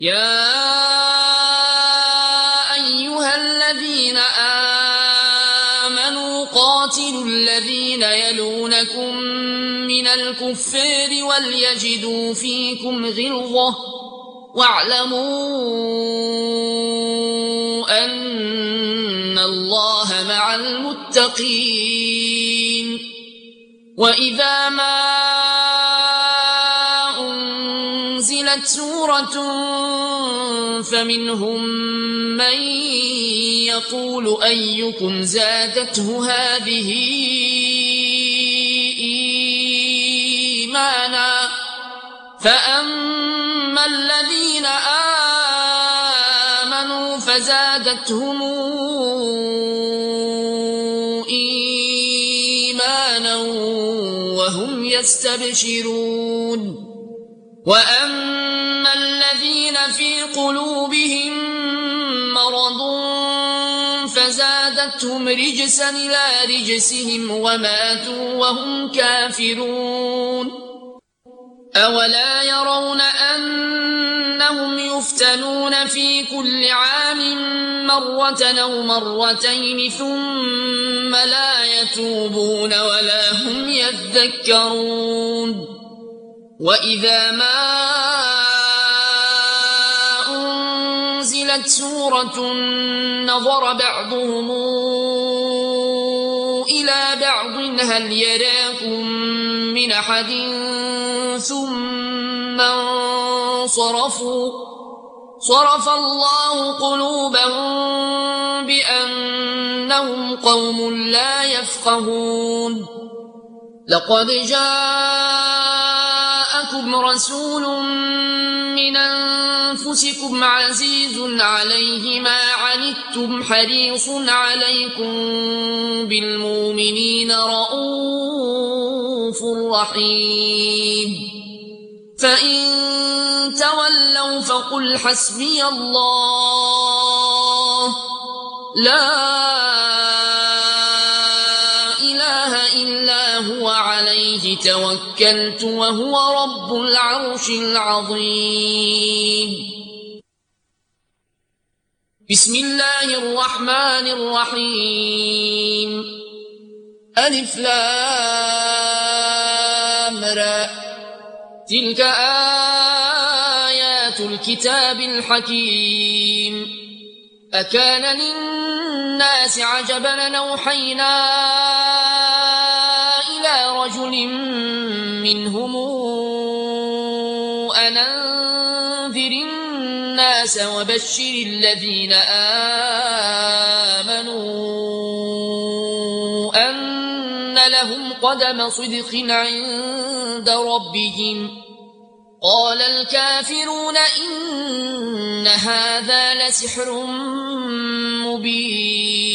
يا أيها الذين آمنوا قاتلوا الذين يلونكم من الكفار وليجدوا فيكم غلظة واعلموا أن الله مع المتقين. وإذا ما أنزلت سورة فمنهم من يقول أيكم زادته هذه إيمانا فأما الذين آمنوا فزادتهم إيمانا وهم يستبشرون. وأما الذين في قلوبهم مرض فزادتهم رجسا إلى رجسهم وماتوا وهم كافرون. أولا يرون أنهم يفتنون في كل عام مرة أو مرتين ثم لا يتوبون ولا هم يذكرون. وإذا ما أنزلت سورة نظر بعضهم إلى بعض هل يراكم من أحد ثم انصرفوا صرف الله قلوبهم بأنهم قوم لا يفقهون. لقد جاءكم رسول من أنفسكم عزيز عليه ما عنتم حريص عليكم بالمؤمنين رؤوف رحيم. فإن تولوا فقل حسبي الله لا إله إلا هو عليه توكلت وهو رب العرش العظيم. بسم الله الرحمن الرحيم. ألف لام را تلك آيات الكتاب الحكيم. أكان للناس عجبا أن أوحينا إلى رجل منهم أن أنذر الناس وبشر الذين آمنوا أن لهم قدم صدق عند ربهم. قال الكافرون إن هذا لسحر مبين.